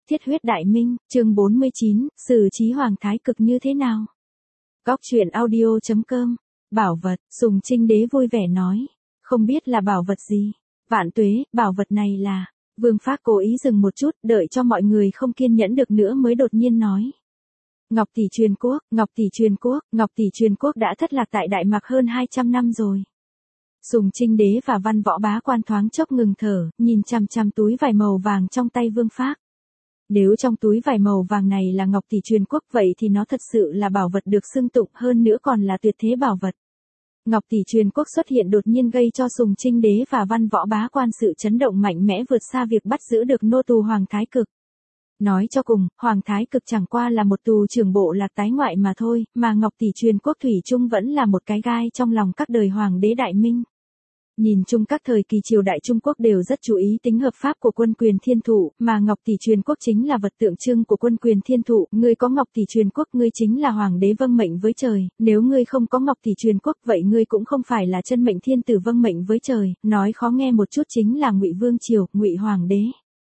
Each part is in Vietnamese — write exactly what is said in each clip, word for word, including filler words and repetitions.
Thiết huyết đại minh, chương bốn mươi chín, xử trí Hoàng Thái Cực như thế nào? Góc truyện audio chấm com, bảo vật, Sùng Trinh Đế vui vẻ nói, không biết là bảo vật gì. Vạn tuế, bảo vật này là, Vương Phác cố ý dừng một chút, đợi cho mọi người không kiên nhẫn được nữa mới đột nhiên nói. Ngọc tỷ truyền quốc, Ngọc tỷ truyền quốc, Ngọc tỷ truyền quốc đã thất lạc tại Đại Mạc hơn hai trăm năm rồi. Sùng Trinh Đế và Văn Võ Bá Quan thoáng chốc ngừng thở, nhìn chằm chằm túi vải màu vàng trong tay Vương Phác. Nếu trong túi vải màu vàng này là Ngọc tỷ truyền quốc vậy thì nó thật sự là bảo vật được xưng tụng, hơn nữa còn là tuyệt thế bảo vật. Ngọc tỷ truyền quốc xuất hiện đột nhiên gây cho Sùng Trinh Đế và Văn Võ Bá Quan sự chấn động mạnh mẽ vượt xa việc bắt giữ được nô tù Hoàng Thái Cực. Nói cho cùng, Hoàng Thái Cực chẳng qua là một tù trưởng bộ lạc tái ngoại mà thôi, mà Ngọc tỷ truyền quốc thủy chung vẫn là một cái gai trong lòng các đời Hoàng đế Đại Minh. Nhìn chung các thời kỳ triều đại Trung Quốc đều rất chú ý tính hợp pháp của quân quyền thiên thụ, mà Ngọc tỷ truyền quốc chính là vật tượng trưng của quân quyền thiên thụ, ngươi có Ngọc tỷ truyền quốc ngươi chính là hoàng đế vâng mệnh với trời, nếu ngươi không có Ngọc tỷ truyền quốc vậy ngươi cũng không phải là chân mệnh thiên tử vâng mệnh với trời, nói khó nghe một chút chính là Ngụy Vương triều, Ngụy hoàng đế.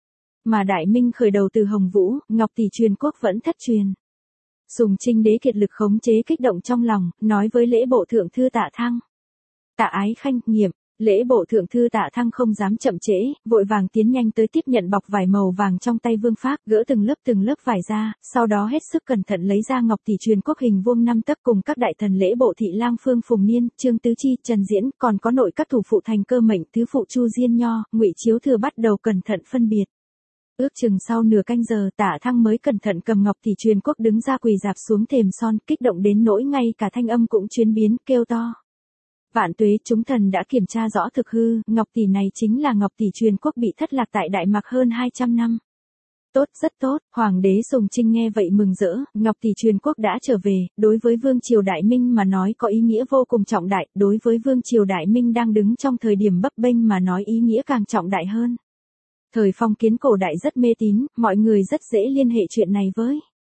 Mà Đại Minh khởi đầu từ Hồng Vũ, Ngọc tỷ truyền quốc vẫn thất truyền. Sùng Trinh Đế kiệt lực khống chế kích động trong lòng, nói với lễ bộ thượng thư Tạ Thăng. Tạ Ái Khanh, nghiệm. Lễ bộ thượng thư Tạ Thăng không dám chậm trễ, vội vàng tiến nhanh tới tiếp nhận bọc vải màu vàng trong tay Vương Phác, gỡ từng lớp từng lớp vải ra, sau đó hết sức cẩn thận lấy ra Ngọc tỷ truyền quốc hình vuông năm tấc cùng các đại thần lễ bộ thị lang Phương Phùng Niên, Trương Tứ Chi, Trần Diễn, còn có nội các thủ phụ Thành Cơ Mệnh, thứ phụ Chu Diên Nho, Ngụy Chiếu Thừa bắt đầu cẩn thận phân biệt. Ước chừng sau nửa canh giờ Tạ Thăng mới cẩn thận cầm Ngọc tỷ truyền quốc đứng ra quỳ dạp xuống thềm son, kích động đến nỗi ngay cả thanh âm cũng chuyến biến, kêu to. Vạn tuế, chúng thần đã kiểm tra rõ thực hư, Ngọc tỷ này chính là Ngọc tỷ truyền quốc bị thất lạc tại Đại Mạc hơn hai trăm năm. Tốt, rất tốt, Hoàng đế Sùng Trinh nghe vậy mừng rỡ, Ngọc tỷ truyền quốc đã trở về, đối với Vương triều Đại Minh mà nói có ý nghĩa vô cùng trọng đại, đối với Vương triều Đại Minh đang đứng trong thời điểm bấp bênh mà nói ý nghĩa càng trọng đại hơn. Thời phong kiến cổ đại rất mê tín, mọi người rất dễ liên hệ chuyện này với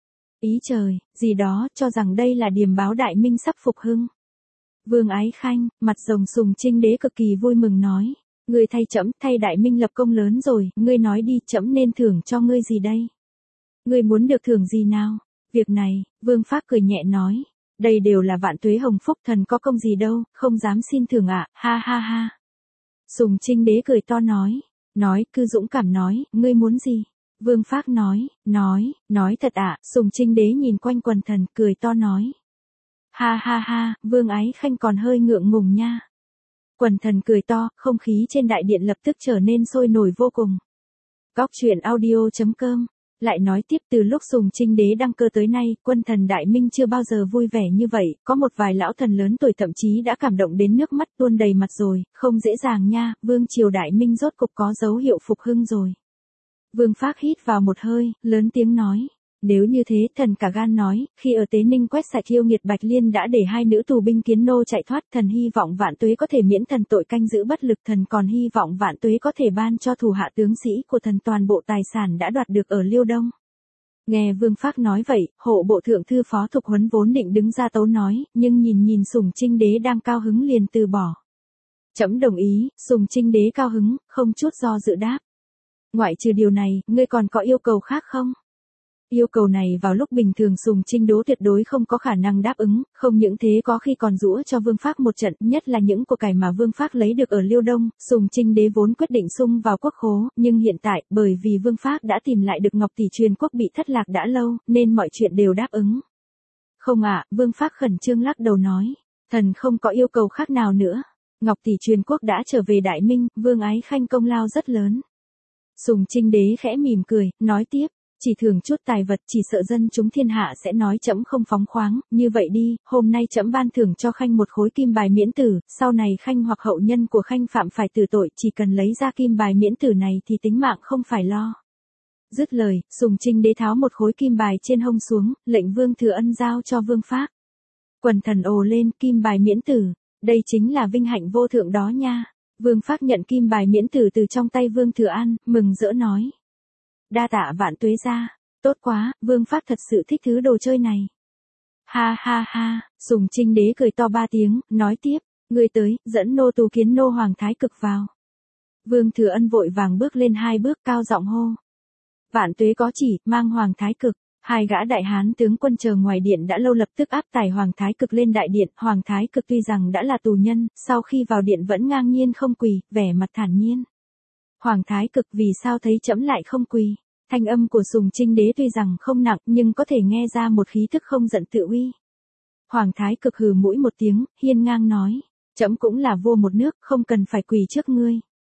ý trời, gì đó, cho rằng đây là điềm báo Đại Minh sắp phục hưng. Vương Ái Khanh, mặt rồng Sùng Trinh Đế cực kỳ vui mừng nói, ngươi thay trẫm, thay Đại Minh lập công lớn rồi, ngươi nói đi, trẫm nên thưởng cho ngươi gì đây? Ngươi muốn được thưởng gì nào? Việc này, Vương Phác cười nhẹ nói, đây đều là vạn tuế hồng phúc, thần có công gì đâu, không dám xin thưởng ạ, ha ha ha. Sùng Trinh Đế cười to nói, nói, cứ dũng cảm nói, ngươi muốn gì? Vương Phác nói, nói, nói thật ạ, Sùng Trinh Đế nhìn quanh quần thần, cười to nói. Ha ha ha, Vương Ái Khanh còn hơi ngượng ngùng nha. Quần thần cười to, không khí trên đại điện lập tức trở nên sôi nổi vô cùng. Góc truyện audio chấm com, lại nói tiếp từ lúc Sùng Trinh Đế đăng cơ tới nay, quân thần Đại Minh chưa bao giờ vui vẻ như vậy, có một vài lão thần lớn tuổi thậm chí đã cảm động đến nước mắt tuôn đầy mặt rồi, không dễ dàng nha, Vương triều Đại Minh rốt cục có dấu hiệu phục hưng rồi. Vương Phác hít vào một hơi, lớn tiếng nói. Nếu như thế, thần cả gan nói, khi ở Tế Ninh quét sạch yêu nghiệt Bạch Liên đã để hai nữ tù binh Kiến Nô chạy thoát, thần hy vọng Vạn tuế có thể miễn thần tội canh giữ bất lực, thần còn hy vọng Vạn tuế có thể ban cho thủ hạ tướng sĩ của thần toàn bộ tài sản đã đoạt được ở Liêu Đông. Nghe Vương Phác nói vậy, hộ bộ thượng thư Phó Thục Huấn vốn định đứng ra tấu nói, nhưng nhìn nhìn Sùng Trinh Đế đang cao hứng liền từ bỏ. Trẫm đồng ý, Sùng Trinh Đế cao hứng, không chút do dự đáp. Ngoại trừ điều này, ngươi còn có yêu cầu khác không? Yêu cầu này vào lúc bình thường Sùng Trinh Đế tuyệt đối không có khả năng đáp ứng, không những thế có khi còn giũa cho Vương Phác một trận, nhất là những của cải mà Vương Phác lấy được ở Liêu Đông, Sùng Trinh Đế vốn quyết định sung vào quốc khố, nhưng hiện tại, bởi vì Vương Phác đã tìm lại được Ngọc tỷ truyền quốc bị thất lạc đã lâu, nên mọi chuyện đều đáp ứng. Không ạ, Vương Phác khẩn trương lắc đầu nói, thần không có yêu cầu khác nào nữa. Ngọc tỷ truyền quốc đã trở về Đại Minh, Vương Ái Khanh công lao rất lớn. Sùng Trinh Đế khẽ mỉm cười, nói tiếp. Chỉ thưởng chút tài vật, chỉ sợ dân chúng thiên hạ sẽ nói trẫm không phóng khoáng, như vậy đi, hôm nay trẫm ban thưởng cho Khanh một khối kim bài miễn tử, sau này Khanh hoặc hậu nhân của Khanh phạm phải tử tội, chỉ cần lấy ra kim bài miễn tử này thì tính mạng không phải lo. Dứt lời, Sùng Trinh Đế tháo một khối kim bài trên hông xuống, lệnh Vương Thừa Ân giao cho Vương Phác. Quần thần ồ lên, kim bài miễn tử, đây chính là vinh hạnh vô thượng đó nha. Vương Phác nhận kim bài miễn tử từ trong tay Vương Thừa An, mừng rỡ nói. Đa tạ Vạn tuế gia, tốt quá, Vương Phác thật sự thích thứ đồ chơi này. Ha ha ha, Sùng Trinh Đế cười to ba tiếng, nói tiếp, ngươi tới, dẫn nô tù Kiến Nô Hoàng Thái Cực vào. Vương Thừa Ân vội vàng bước lên hai bước cao giọng hô. Vạn Tuế có chỉ, mang Hoàng Thái Cực. Hai gã đại hán tướng quân chờ ngoài điện đã lâu lập tức áp tải Hoàng Thái Cực lên đại điện. Hoàng Thái Cực tuy rằng đã là tù nhân, sau khi vào điện vẫn ngang nhiên không quỳ, vẻ mặt thản nhiên. Hoàng Thái Cực, vì sao thấy trẫm lại không quỳ? Thanh âm của Sùng Trinh Đế tuy rằng không nặng nhưng có thể nghe ra một khí thức không giận tự uy. Hoàng Thái Cực hừ mũi một tiếng, hiên ngang nói, trẫm cũng là vua một nước, không cần phải quỳ trước ngươi.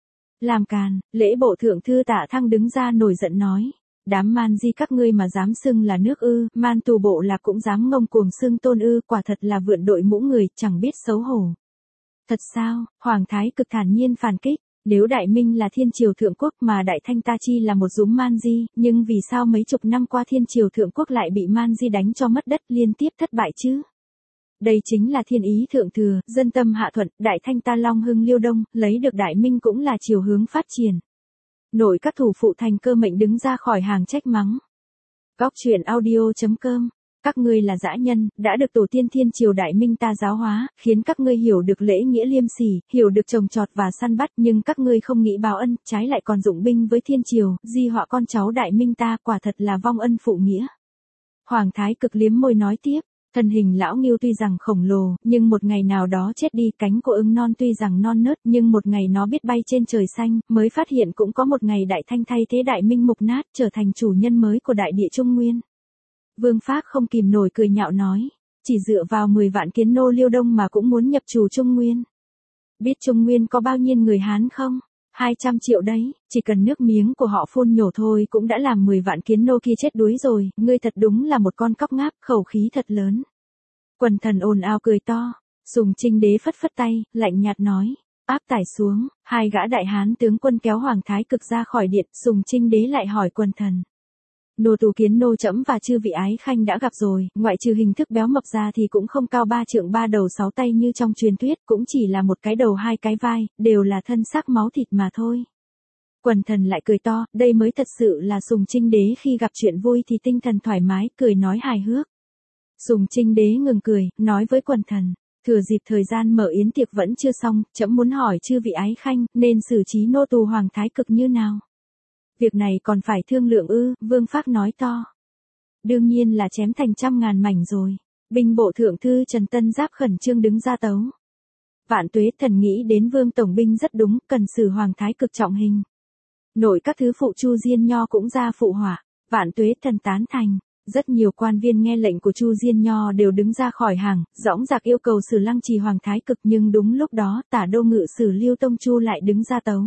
Làm càn, Lễ Bộ Thượng Thư Tạ Thăng đứng ra nổi giận nói, đám man di các ngươi mà dám xưng là nước ư, man tù bộ là cũng dám ngông cuồng xưng tôn ư, quả thật là vượn đội mũ người, chẳng biết xấu hổ. Thật sao? Hoàng Thái Cực thản nhiên phản kích. Nếu Đại Minh là thiên triều thượng quốc mà Đại Thanh ta chi là một dúm man di, nhưng vì sao mấy chục năm qua thiên triều thượng quốc lại bị man di đánh cho mất đất liên tiếp thất bại chứ? Đây chính là thiên ý thượng thừa, dân tâm hạ thuận, Đại Thanh ta long hưng liêu đông, lấy được Đại Minh cũng là chiều hướng phát triển. Nội các thủ phụ Thành Cơ Mệnh đứng ra khỏi hàng trách mắng. Góc truyện audio chấm com. Các ngươi là dã nhân, đã được tổ tiên thiên triều Đại Minh ta giáo hóa, khiến các ngươi hiểu được lễ nghĩa liêm sỉ, hiểu được trồng trọt và săn bắt, nhưng các ngươi không nghĩ báo ân, trái lại còn dụng binh với thiên triều, di họa con cháu Đại Minh ta, quả thật là vong ân phụ nghĩa. Hoàng Thái Cực liếm môi nói tiếp, thân hình lão Ngưu tuy rằng khổng lồ, nhưng một ngày nào đó chết đi, cánh của ưng non tuy rằng non nớt, nhưng một ngày nó biết bay trên trời xanh, mới phát hiện cũng có một ngày Đại Thanh thay thế Đại Minh mục nát, trở thành chủ nhân mới của đại địa Trung Nguyên. Vương Phác không kìm nổi cười nhạo nói, chỉ dựa vào mười vạn kiến nô Liêu Đông mà cũng muốn nhập chủ Trung Nguyên. Biết Trung Nguyên có bao nhiêu người Hán không? hai trăm triệu đấy, chỉ cần nước miếng của họ phun nhổ thôi cũng đã làm mười vạn kiến nô kia chết đuối rồi, ngươi thật đúng là một con cóc ngáp, khẩu khí thật lớn. Quần thần ồn ào cười to, Sùng Trinh Đế phất phất tay, lạnh nhạt nói, áp tải xuống, hai gã đại hán tướng quân kéo Hoàng Thái Cực ra khỏi điện, Sùng Trinh Đế lại hỏi quần thần. Nô tù kiến nô trẫm và chư vị ái khanh đã gặp rồi, ngoại trừ hình thức béo mập ra thì cũng không cao ba trượng ba đầu sáu tay như trong truyền thuyết, cũng chỉ là một cái đầu hai cái vai, đều là thân xác máu thịt mà thôi. Quần thần lại cười to, đây mới thật sự là Sùng Trinh Đế khi gặp chuyện vui thì tinh thần thoải mái, cười nói hài hước. Sùng Trinh Đế ngừng cười, nói với quần thần, thừa dịp thời gian mở yến tiệc vẫn chưa xong, trẫm muốn hỏi chư vị ái khanh, nên xử trí nô tù Hoàng Thái Cực như nào? Việc này còn phải thương lượng ư, Vương Phác nói to. Đương nhiên là chém thành trăm ngàn mảnh rồi. Binh bộ thượng thư Trần Tân Giáp khẩn trương đứng ra tấu. Vạn Tuế thần nghĩ đến Vương Tổng binh rất đúng, cần xử Hoàng Thái Cực trọng hình. Nội các thứ phụ Chu Diên Nho cũng ra phụ họa, Vạn Tuế thần tán thành. Rất nhiều quan viên nghe lệnh của Chu Diên Nho đều đứng ra khỏi hàng, dõng dạc yêu cầu xử Lăng Trì Hoàng Thái Cực, nhưng đúng lúc đó Tả Đô Ngự sử Liêu Tông Chu lại đứng ra tấu.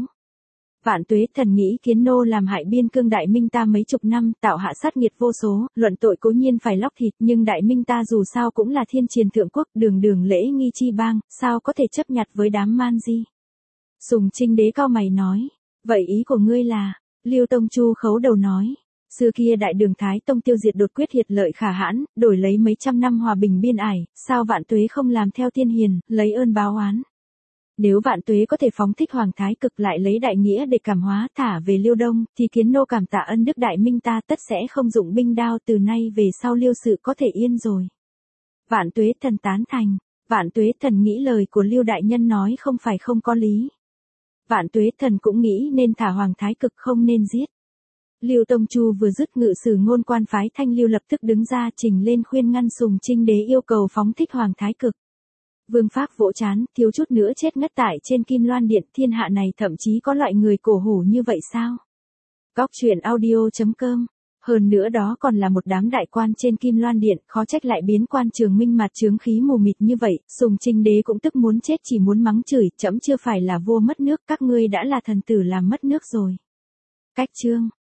Vạn Tuế thần nghĩ kiến nô làm hại biên cương Đại Minh ta mấy chục năm, tạo hạ sát nghiệt vô số, luận tội cố nhiên phải lóc thịt, nhưng Đại Minh ta dù sao cũng là thiên triền thượng quốc, đường đường lễ nghi chi bang, sao có thể chấp nhặt với đám man di. Sùng Trinh Đế cao mày nói, vậy ý của ngươi là, Liêu Tông Chu khấu đầu nói, xưa kia Đại Đường Thái Tông tiêu diệt đột quyết hiệt lợi khả hãn, đổi lấy mấy trăm năm hòa bình biên ải, sao Vạn Tuế không làm theo tiên hiền, lấy ơn báo oán. Nếu Vạn Tuế có thể phóng thích Hoàng Thái Cực lại lấy đại nghĩa để cảm hóa thả về Liêu Đông, thì kiến nô cảm tạ ân đức Đại Minh ta tất sẽ không dụng binh đao, từ nay về sau Liêu sự có thể yên rồi. Vạn Tuế thần tán thành, Vạn Tuế thần nghĩ lời của Liêu đại nhân nói không phải không có lý. Vạn Tuế thần cũng nghĩ nên thả Hoàng Thái Cực, không nên giết. Liêu Tông Chu vừa dứt ngự sử ngôn quan phái Thanh Liêu lập tức đứng ra trình lên khuyên ngăn Sùng Trinh Đế yêu cầu phóng thích Hoàng Thái Cực. Vương Phác vỗ chán, thiếu chút nữa chết ngất tại trên Kim Loan Điện, thiên hạ này thậm chí có loại người cổ hủ như vậy sao? Góc truyện audio chấm com. Hơn nữa đó còn là một đám đại quan trên Kim Loan Điện, khó trách lại biến quan trường minh mặt chướng khí mù mịt như vậy. Sùng Trinh Đế cũng tức muốn chết, chỉ muốn mắng chửi, trẫm chưa phải là vua mất nước, các ngươi đã là thần tử làm mất nước rồi. Cách chương